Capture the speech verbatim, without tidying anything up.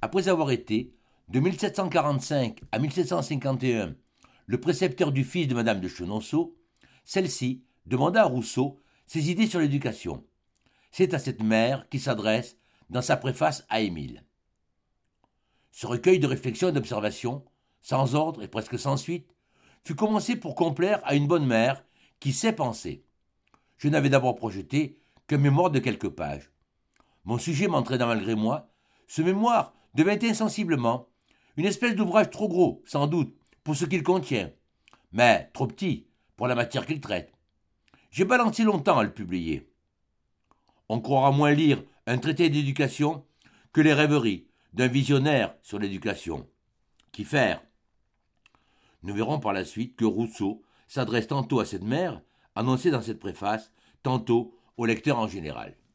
Après avoir été, de mille sept cent quarante-cinq à mille sept cent cinquante et un, le précepteur du fils de Madame de Chenonceau, celle-ci demanda à Rousseau ses idées sur l'éducation. C'est à cette mère qu'il s'adresse dans sa préface à Émile. Ce recueil de réflexions et d'observations, sans ordre et presque sans suite, fut commencé pour complaire à une bonne mère qui sait penser. Je n'avais d'abord projeté qu'un mémoire de quelques pages. Mon sujet m'entraîna malgré moi, ce mémoire devint insensiblement une espèce d'ouvrage trop gros, sans doute, pour ce qu'il contient, mais trop petit pour la matière qu'il traite. J'ai balancé longtemps à le publier. On croira moins lire un traité d'éducation que les rêveries d'un visionnaire sur l'éducation. Qu'y faire ? Nous verrons par la suite que Rousseau s'adresse tantôt à cette mère, annoncée dans cette préface, tantôt au lecteur en général.